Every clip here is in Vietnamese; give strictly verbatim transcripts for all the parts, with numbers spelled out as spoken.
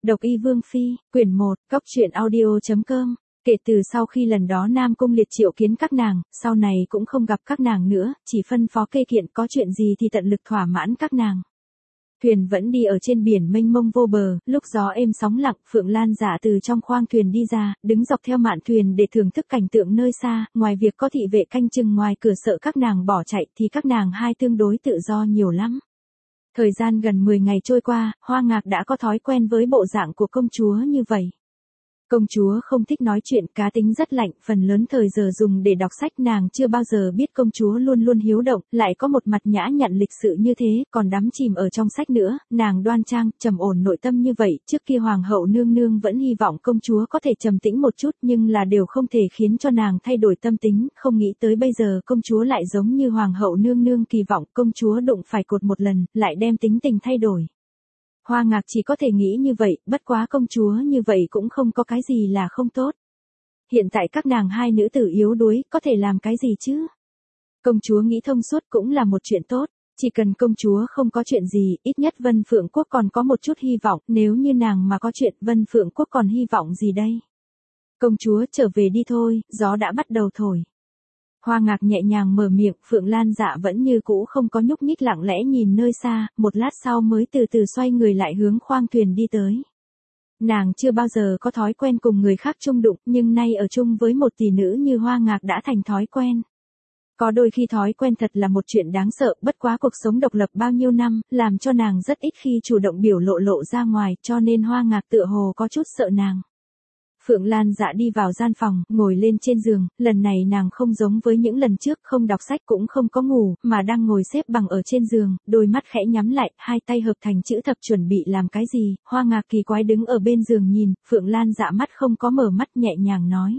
Độc Y Vương Phi, quyển một, Cốc truyện audio.com. Kể từ sau khi lần đó Nam Cung Liệt triệu kiến các nàng, sau này cũng không gặp các nàng nữa, chỉ phân phó kê kiện có chuyện gì thì tận lực thỏa mãn các nàng. Thuyền vẫn đi ở trên biển mênh mông vô bờ, lúc gió êm sóng lặng, Phượng Lan Dạ từ trong khoang thuyền đi ra, đứng dọc theo mạn thuyền để thưởng thức cảnh tượng nơi xa, ngoài việc có thị vệ canh chừng ngoài cửa sợ các nàng bỏ chạy thì các nàng hai tương đối tự do nhiều lắm. Thời gian gần mười ngày trôi qua, Hoa Ngạc đã có thói quen với bộ dạng của công chúa như vậy. Công chúa không thích nói chuyện, cá tính rất lạnh, phần lớn thời giờ dùng để đọc sách, nàng chưa bao giờ biết công chúa luôn luôn hiếu động, lại có một mặt nhã nhặn lịch sự như thế, còn đắm chìm ở trong sách nữa, nàng đoan trang, trầm ổn nội tâm như vậy, trước kia hoàng hậu nương nương vẫn hy vọng công chúa có thể trầm tĩnh một chút nhưng là đều không thể khiến cho nàng thay đổi tâm tính, không nghĩ tới bây giờ công chúa lại giống như hoàng hậu nương nương kỳ vọng, công chúa đụng phải cột một lần, lại đem tính tình thay đổi. Hoa Ngạc chỉ có thể nghĩ như vậy, bất quá công chúa như vậy cũng không có cái gì là không tốt. Hiện tại các nàng hai nữ tử yếu đuối, có thể làm cái gì chứ? Công chúa nghĩ thông suốt cũng là một chuyện tốt, chỉ cần công chúa không có chuyện gì, ít nhất Vân Phượng Quốc còn có một chút hy vọng, nếu như nàng mà có chuyện, Vân Phượng Quốc còn hy vọng gì đây? Công chúa trở về đi thôi, gió đã bắt đầu thổi. Hoa Ngạc nhẹ nhàng mở miệng, Phượng Lan Dạ vẫn như cũ không có nhúc nhích, lặng lẽ nhìn nơi xa, một lát sau mới từ từ xoay người lại hướng khoang thuyền đi tới. Nàng chưa bao giờ có thói quen cùng người khác chung đụng, nhưng nay ở chung với một tỷ nữ như Hoa Ngạc đã thành thói quen. Có đôi khi thói quen thật là một chuyện đáng sợ, bất quá cuộc sống độc lập bao nhiêu năm, làm cho nàng rất ít khi chủ động biểu lộ lộ ra ngoài, cho nên Hoa Ngạc tựa hồ có chút sợ nàng. Phượng Lan Dạ đi vào gian phòng, ngồi lên trên giường, lần này nàng không giống với những lần trước, không đọc sách cũng không có ngủ, mà đang ngồi xếp bằng ở trên giường, đôi mắt khẽ nhắm lại, hai tay hợp thành chữ thập chuẩn bị làm cái gì, Hoa Ngạc kỳ quái đứng ở bên giường nhìn, Phượng Lan Dạ mắt không có mở mắt, nhẹ nhàng nói.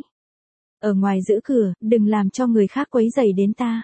Ở ngoài giữ cửa, đừng làm cho người khác quấy rầy đến ta.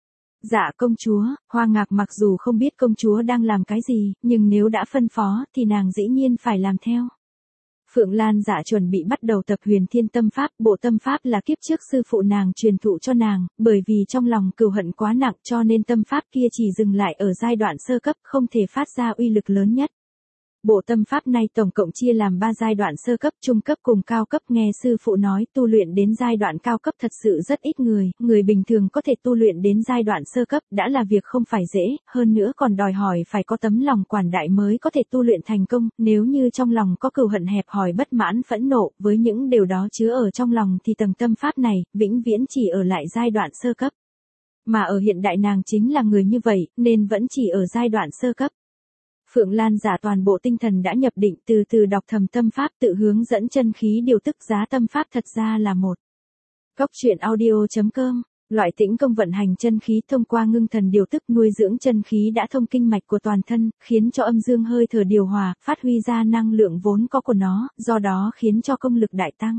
Dạ công chúa, Hoa Ngạc mặc dù không biết công chúa đang làm cái gì, nhưng nếu đã phân phó, thì nàng dĩ nhiên phải làm theo. Phượng Lan Dạ chuẩn bị bắt đầu tập Huyền Thiên Tâm Pháp, bộ tâm pháp là kiếp trước sư phụ nàng truyền thụ cho nàng, bởi vì trong lòng cừu hận quá nặng cho nên tâm pháp kia chỉ dừng lại ở giai đoạn sơ cấp, không thể phát ra uy lực lớn nhất. Bộ tâm pháp này tổng cộng chia làm ba giai đoạn sơ cấp, trung cấp cùng cao cấp, nghe sư phụ nói tu luyện đến giai đoạn cao cấp thật sự rất ít người, người bình thường có thể tu luyện đến giai đoạn sơ cấp đã là việc không phải dễ, hơn nữa còn đòi hỏi phải có tấm lòng quảng đại mới có thể tu luyện thành công, nếu như trong lòng có cừu hận hẹp hòi bất mãn phẫn nộ, với những điều đó chứa ở trong lòng thì tầng tâm pháp này, vĩnh viễn chỉ ở lại giai đoạn sơ cấp. Mà ở hiện đại nàng chính là người như vậy, nên vẫn chỉ ở giai đoạn sơ cấp. Phượng Lan Dạ toàn bộ tinh thần đã nhập định, từ từ đọc thầm tâm pháp, tự hướng dẫn chân khí điều tức, giá tâm pháp thật ra là một. Cốc truyện audio.com, loại tĩnh công vận hành chân khí thông qua ngưng thần điều tức nuôi dưỡng chân khí đã thông kinh mạch của toàn thân, khiến cho âm dương hơi thở điều hòa, phát huy ra năng lượng vốn có của nó, do đó khiến cho công lực đại tăng.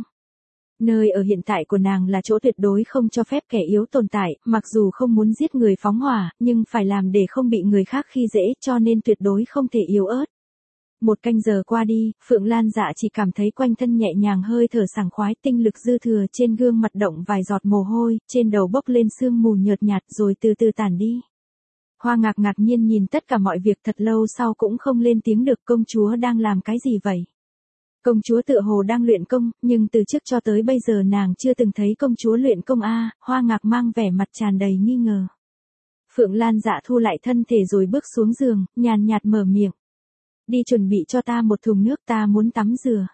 Nơi ở hiện tại của nàng là chỗ tuyệt đối không cho phép kẻ yếu tồn tại, mặc dù không muốn giết người phóng hỏa, nhưng phải làm để không bị người khác khi dễ, cho nên tuyệt đối không thể yếu ớt. Một canh giờ qua đi, Phượng Lan Dạ chỉ cảm thấy quanh thân nhẹ nhàng, hơi thở sảng khoái, tinh lực dư thừa, trên gương mặt động vài giọt mồ hôi, trên đầu bốc lên sương mù nhợt nhạt rồi từ từ tản đi. Hoa Ngạc ngạc nhiên nhìn tất cả mọi việc thật lâu sau cũng không lên tiếng được, công chúa đang làm cái gì vậy? Công chúa tựa hồ đang luyện công, nhưng từ trước cho tới bây giờ nàng chưa từng thấy công chúa luyện công a. À, Hoa Ngạc mang vẻ mặt tràn đầy nghi ngờ. Phượng Lan Dạ thu lại thân thể rồi bước xuống giường, nhàn nhạt mở miệng. Đi chuẩn bị cho ta một thùng nước, ta muốn tắm rửa.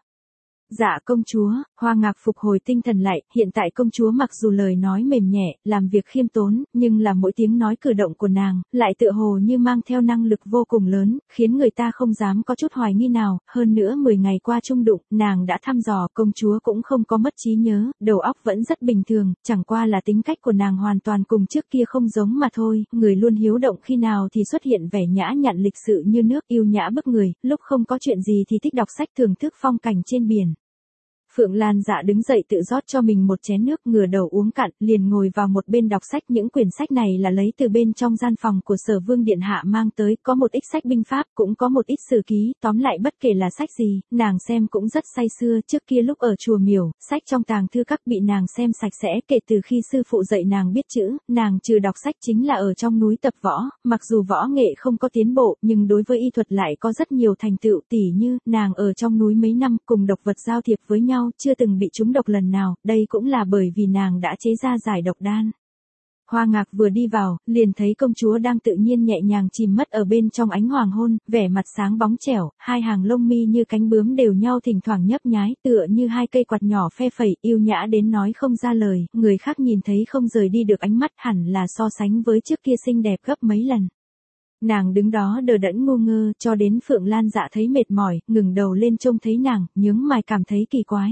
Dạ công chúa, Hoa Ngạc phục hồi tinh thần lại, hiện tại công chúa mặc dù lời nói mềm nhẹ, làm việc khiêm tốn, nhưng là mỗi tiếng nói cử động của nàng, lại tựa hồ như mang theo năng lực vô cùng lớn, khiến người ta không dám có chút hoài nghi nào, hơn nữa mười ngày qua chung đụng, nàng đã thăm dò, công chúa cũng không có mất trí nhớ, đầu óc vẫn rất bình thường, chẳng qua là tính cách của nàng hoàn toàn cùng trước kia không giống mà thôi, người luôn hiếu động khi nào thì xuất hiện vẻ nhã nhặn lịch sự như nước, yêu nhã bức người, lúc không có chuyện gì thì thích đọc sách thưởng thức phong cảnh trên biển. Phượng Lan Dạ đứng dậy tự rót cho mình một chén nước, ngửa đầu uống cạn, liền ngồi vào một bên đọc sách. Những quyển sách này là lấy từ bên trong gian phòng của Sở Vương điện hạ mang tới, có một ít sách binh pháp, cũng có một ít sử ký, tóm lại bất kể là sách gì, nàng xem cũng rất say sưa. Trước kia lúc ở chùa miểu, sách trong tàng thư các bị nàng xem sạch sẽ, kể từ khi sư phụ dạy nàng biết chữ, nàng trừ đọc sách chính là ở trong núi tập võ, mặc dù võ nghệ không có tiến bộ, nhưng đối với y thuật lại có rất nhiều thành tựu, tỉ như, nàng ở trong núi mấy năm, cùng độc vật giao thiệp với nhau, chưa từng bị trúng độc lần nào, đây cũng là bởi vì nàng đã chế ra giải độc đan. Hoa Ngạc vừa đi vào, liền thấy công chúa đang tự nhiên nhẹ nhàng chìm mất ở bên trong ánh hoàng hôn, vẻ mặt sáng bóng trẻo, hai hàng lông mi như cánh bướm đều nhau thỉnh thoảng nhấp nhái, tựa như hai cây quạt nhỏ phe phẩy, yêu nhã đến nói không ra lời, người khác nhìn thấy không rời đi được ánh mắt, hẳn là so sánh với trước kia xinh đẹp gấp mấy lần. Nàng đứng đó đờ đẫn ngu ngơ, cho đến Phượng Lan Dạ thấy mệt mỏi, ngừng đầu lên trông thấy nàng, nhướng mày cảm thấy kỳ quái.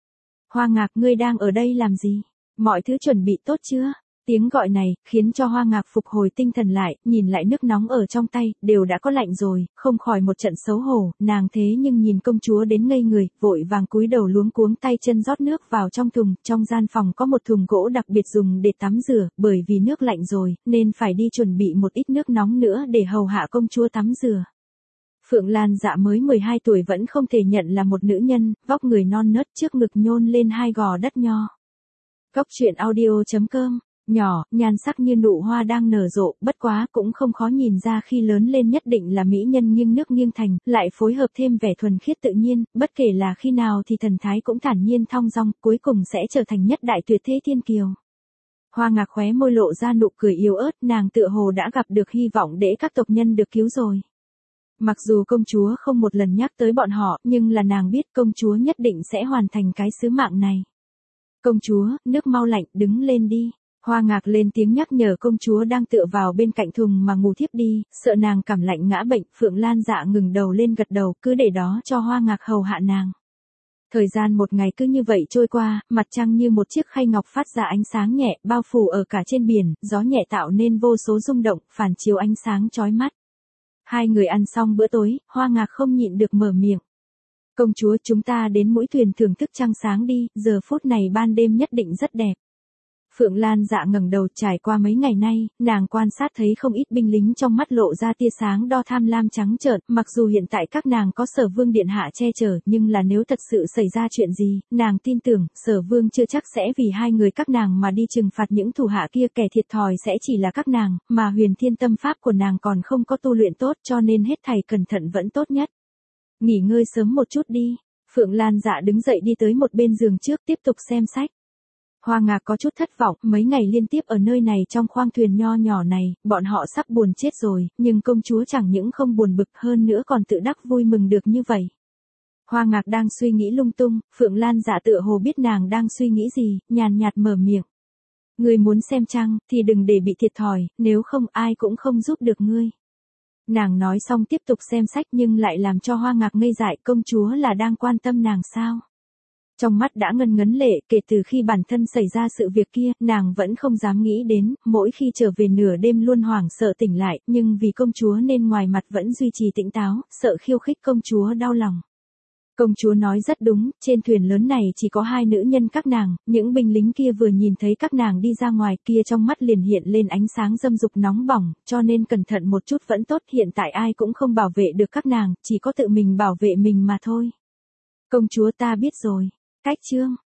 Hoa Ngạc, ngươi đang ở đây làm gì? Mọi thứ chuẩn bị tốt chưa? Tiếng gọi này, khiến cho Hoa Ngạc phục hồi tinh thần lại, nhìn lại nước nóng ở trong tay, đều đã có lạnh rồi, không khỏi một trận xấu hổ, nàng thế nhưng nhìn công chúa đến ngây người, vội vàng cúi đầu luống cuống tay chân rót nước vào trong thùng, trong gian phòng có một thùng gỗ đặc biệt dùng để tắm rửa, bởi vì nước lạnh rồi, nên phải đi chuẩn bị một ít nước nóng nữa để hầu hạ công chúa tắm rửa. Phượng Lan Dạ mới mười hai tuổi vẫn không thể nhận là một nữ nhân, vóc người non nớt, trước ngực nhôn lên hai gò đất nho. Cốc truyện audio chấm com. Nhỏ, nhan sắc như nụ hoa đang nở rộ, bất quá cũng không khó nhìn ra khi lớn lên nhất định là mỹ nhân nghiêng nước nghiêng thành, lại phối hợp thêm vẻ thuần khiết tự nhiên, bất kể là khi nào thì thần thái cũng thản nhiên thong dong, cuối cùng sẽ trở thành nhất đại tuyệt thế thiên kiều. Hoa Ngạc khóe môi lộ ra nụ cười yếu ớt, nàng tựa hồ đã gặp được hy vọng để các tộc nhân được cứu rồi. Mặc dù công chúa không một lần nhắc tới bọn họ, nhưng là nàng biết công chúa nhất định sẽ hoàn thành cái sứ mạng này. Công chúa, nước mau lạnh, đứng lên đi. Hoa Ngạc lên tiếng nhắc nhở công chúa đang tựa vào bên cạnh thùng mà ngủ thiếp đi, sợ nàng cảm lạnh ngã bệnh. Phượng Lan Dạ ngừng đầu lên gật đầu, cứ để đó cho Hoa Ngạc hầu hạ nàng. Thời gian một ngày cứ như vậy trôi qua, mặt trăng như một chiếc khay ngọc phát ra ánh sáng nhẹ, bao phủ ở cả trên biển, gió nhẹ tạo nên vô số rung động, phản chiếu ánh sáng chói mắt. Hai người ăn xong bữa tối, Hoa Ngạc không nhịn được mở miệng. Công chúa, chúng ta đến mũi thuyền thưởng thức trăng sáng đi, giờ phút này ban đêm nhất định rất đẹp. Phượng Lan Dạ ngẩng đầu, trải qua mấy ngày nay, nàng quan sát thấy không ít binh lính trong mắt lộ ra tia sáng đo tham lam trắng trợn, mặc dù hiện tại các nàng có Sở Vương điện hạ che chở, nhưng là nếu thật sự xảy ra chuyện gì, nàng tin tưởng, Sở Vương chưa chắc sẽ vì hai người các nàng mà đi trừng phạt những thủ hạ kia, kẻ thiệt thòi sẽ chỉ là các nàng, mà Huyền Thiên Tâm pháp của nàng còn không có tu luyện tốt, cho nên hết thảy cẩn thận vẫn tốt nhất. Nghỉ ngơi sớm một chút đi. Phượng Lan Dạ đứng dậy đi tới một bên giường trước tiếp tục xem sách. Hoa Ngạc có chút thất vọng, mấy ngày liên tiếp ở nơi này trong khoang thuyền nho nhỏ này, bọn họ sắp buồn chết rồi, nhưng công chúa chẳng những không buồn bực hơn nữa còn tự đắc vui mừng được như vậy. Hoa Ngạc đang suy nghĩ lung tung, Phượng Lan Dạ tựa hồ biết nàng đang suy nghĩ gì, nhàn nhạt mở miệng. Ngươi muốn xem trăng, thì đừng để bị thiệt thòi, nếu không ai cũng không giúp được ngươi. Nàng nói xong tiếp tục xem sách nhưng lại làm cho Hoa Ngạc ngây dại, công chúa là đang quan tâm nàng sao? Trong mắt đã ngân ngấn lệ, kể từ khi bản thân xảy ra sự việc kia, nàng vẫn không dám nghĩ đến, mỗi khi trở về nửa đêm luôn hoảng sợ tỉnh lại, nhưng vì công chúa nên ngoài mặt vẫn duy trì tỉnh táo, sợ khiêu khích công chúa đau lòng. Công chúa nói rất đúng, trên thuyền lớn này chỉ có hai nữ nhân các nàng, những binh lính kia vừa nhìn thấy các nàng đi ra ngoài kia trong mắt liền hiện lên ánh sáng dâm dục nóng bỏng, cho nên cẩn thận một chút vẫn tốt, hiện tại ai cũng không bảo vệ được các nàng, chỉ có tự mình bảo vệ mình mà thôi. Công chúa ta biết rồi. Cách chương